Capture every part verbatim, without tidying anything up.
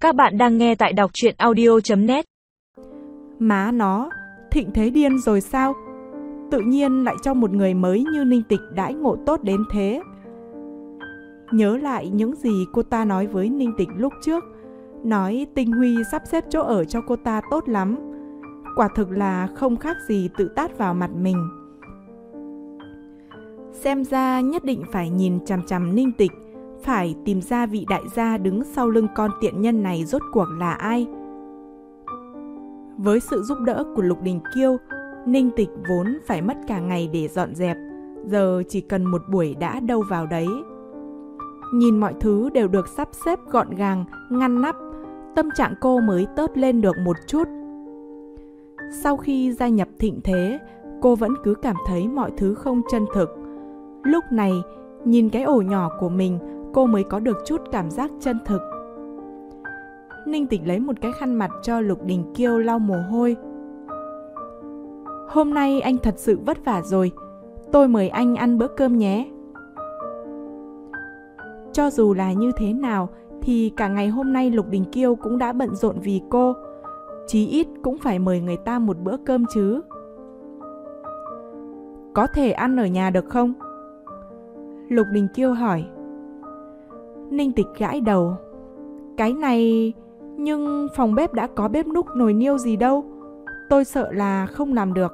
Các bạn đang nghe tại đọc truyện audio chấm net. Má nó, Thịnh thế điên rồi sao? Tự nhiên lại cho một người mới như Ninh Tịch đãi ngộ tốt đến thế. Nhớ lại những gì cô ta nói với Ninh Tịch lúc trước, nói Tinh Huy sắp xếp chỗ ở cho cô ta tốt lắm. Quả thực là không khác gì tự tát vào mặt mình. Xem ra nhất định phải nhìn chằm chằm Ninh Tịch, phải tìm ra vị đại gia đứng sau lưng con tiện nhân này rốt cuộc là ai. Với sự giúp đỡ của Lục Đình Kiêu, Ninh Tịch vốn phải mất cả ngày để dọn dẹp, giờ chỉ cần một buổi đã đâu vào đấy. Nhìn mọi thứ đều được sắp xếp gọn gàng, ngăn nắp, tâm trạng cô mới tớt lên được một chút. Sau khi gia nhập Thịnh Thế, cô vẫn cứ cảm thấy mọi thứ không chân thực. Lúc này, nhìn cái ổ nhỏ của mình, cô mới có được chút cảm giác chân thực. Ninh Tịch lấy một cái khăn mặt cho Lục Đình Kiêu lau mồ hôi. Hôm nay anh thật sự vất vả rồi, tôi mời anh ăn bữa cơm nhé. Cho dù là như thế nào thì cả ngày hôm nay Lục Đình Kiêu cũng đã bận rộn vì cô, chí ít cũng phải mời người ta một bữa cơm chứ. Có thể ăn ở nhà được không? Lục Đình Kiêu hỏi. Ninh Tịch gãi đầu. Cái này... nhưng phòng bếp đã có bếp núc nồi niêu gì đâu, tôi sợ là không làm được.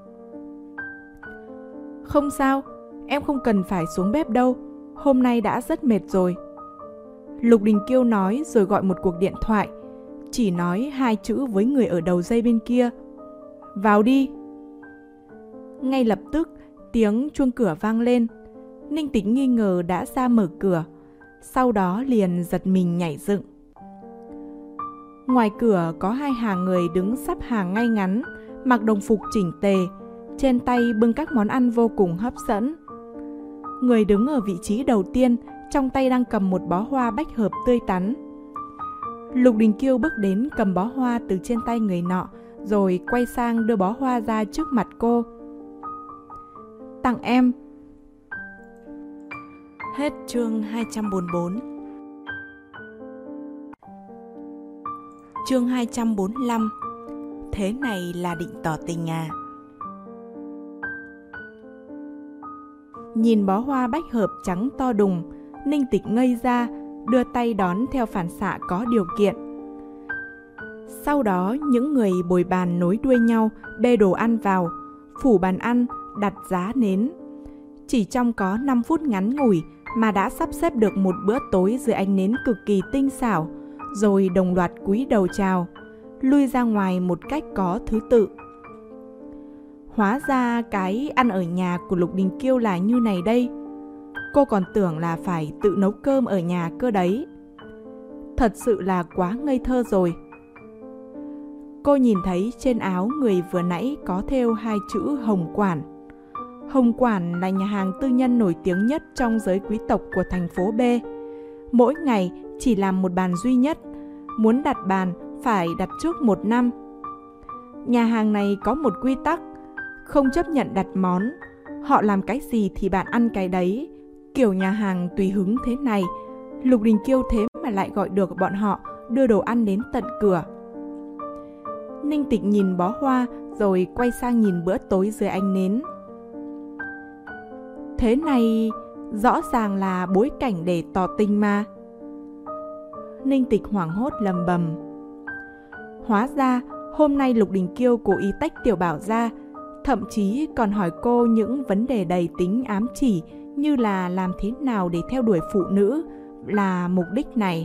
Không sao, em không cần phải xuống bếp đâu, hôm nay đã rất mệt rồi. Lục Đình Kiêu nói rồi gọi một cuộc điện thoại, chỉ nói hai chữ với người ở đầu dây bên kia. Vào đi. Ngay lập tức tiếng chuông cửa vang lên. Ninh Tịch nghi ngờ đã ra mở cửa, sau đó liền giật mình nhảy dựng. Ngoài cửa có hai hàng người đứng sắp hàng ngay ngắn, mặc đồng phục chỉnh tề, trên tay bưng các món ăn vô cùng hấp dẫn. Người đứng ở vị trí đầu tiên, trong tay đang cầm một bó hoa bách hợp tươi tắn. Lục Đình Kiêu bước đến cầm bó hoa từ trên tay người nọ, rồi quay sang đưa bó hoa ra trước mặt cô. Tặng em. Hết chương hai trăm bốn mươi bốn. Chương hai trăm bốn mươi lăm. Thế này là định tỏ tình à? Nhìn bó hoa bách hợp trắng to đùng, Ninh Tịch ngây ra, đưa tay đón theo phản xạ có điều kiện. Sau đó những người bồi bàn nối đuôi nhau bê đồ ăn vào, phủ bàn ăn, đặt giá nến. Chỉ trong có năm phút ngắn ngủi mà đã sắp xếp được một bữa tối dưới ánh nến cực kỳ tinh xảo, rồi đồng loạt cúi đầu chào, lui ra ngoài một cách có thứ tự. Hóa ra cái ăn ở nhà của Lục Đình Kiêu là như này đây. Cô còn tưởng là phải tự nấu cơm ở nhà cơ đấy. Thật sự là quá ngây thơ rồi. Cô nhìn thấy trên áo người vừa nãy có thêu hai chữ Hồng Quản. Hồng Quản là nhà hàng tư nhân nổi tiếng nhất trong giới quý tộc của thành phố B. Mỗi ngày chỉ làm một bàn duy nhất, muốn đặt bàn phải đặt trước một năm. Nhà hàng này có một quy tắc, không chấp nhận đặt món. Họ làm cái gì thì bạn ăn cái đấy. Kiểu nhà hàng tùy hứng thế này, Lục Đình Kiêu thế mà lại gọi được bọn họ đưa đồ ăn đến tận cửa. Ninh Tịch nhìn bó hoa rồi quay sang nhìn bữa tối dưới ánh nến. Thế này rõ ràng là bối cảnh để tỏ tình mà. Ninh Tịch hoảng hốt lầm bầm. Hóa ra hôm nay Lục Đình Kiêu cố ý tách Tiểu Bảo ra, thậm chí còn hỏi cô những vấn đề đầy tính ám chỉ, như là làm thế nào để theo đuổi phụ nữ, là mục đích này.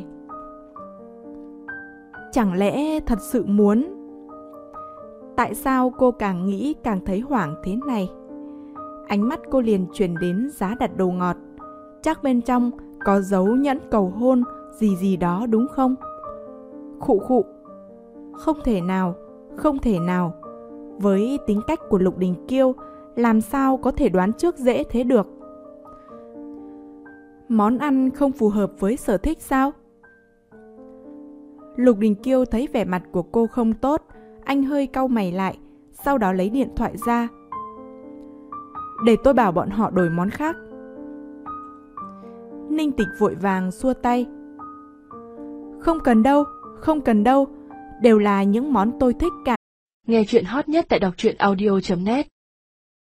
Chẳng lẽ thật sự muốn? Tại sao cô càng nghĩ càng thấy hoảng thế này? Ánh mắt cô liền chuyển đến giá đặt đồ ngọt. Chắc bên trong có dấu nhẫn cầu hôn gì gì đó đúng không? Khụ khụ. Không thể nào, không thể nào. Với tính cách của Lục Đình Kiêu, làm sao có thể đoán trước dễ thế được? Món ăn không phù hợp với sở thích sao? Lục Đình Kiêu thấy vẻ mặt của cô không tốt, anh hơi cau mày lại, sau đó lấy điện thoại ra. Để tôi bảo bọn họ đổi món khác. Ninh Tịch vội vàng xua tay. Không cần đâu, Không cần đâu, đều là những món tôi thích cả. Nghe chuyện hot nhất tại đọc truyện audio chấm net.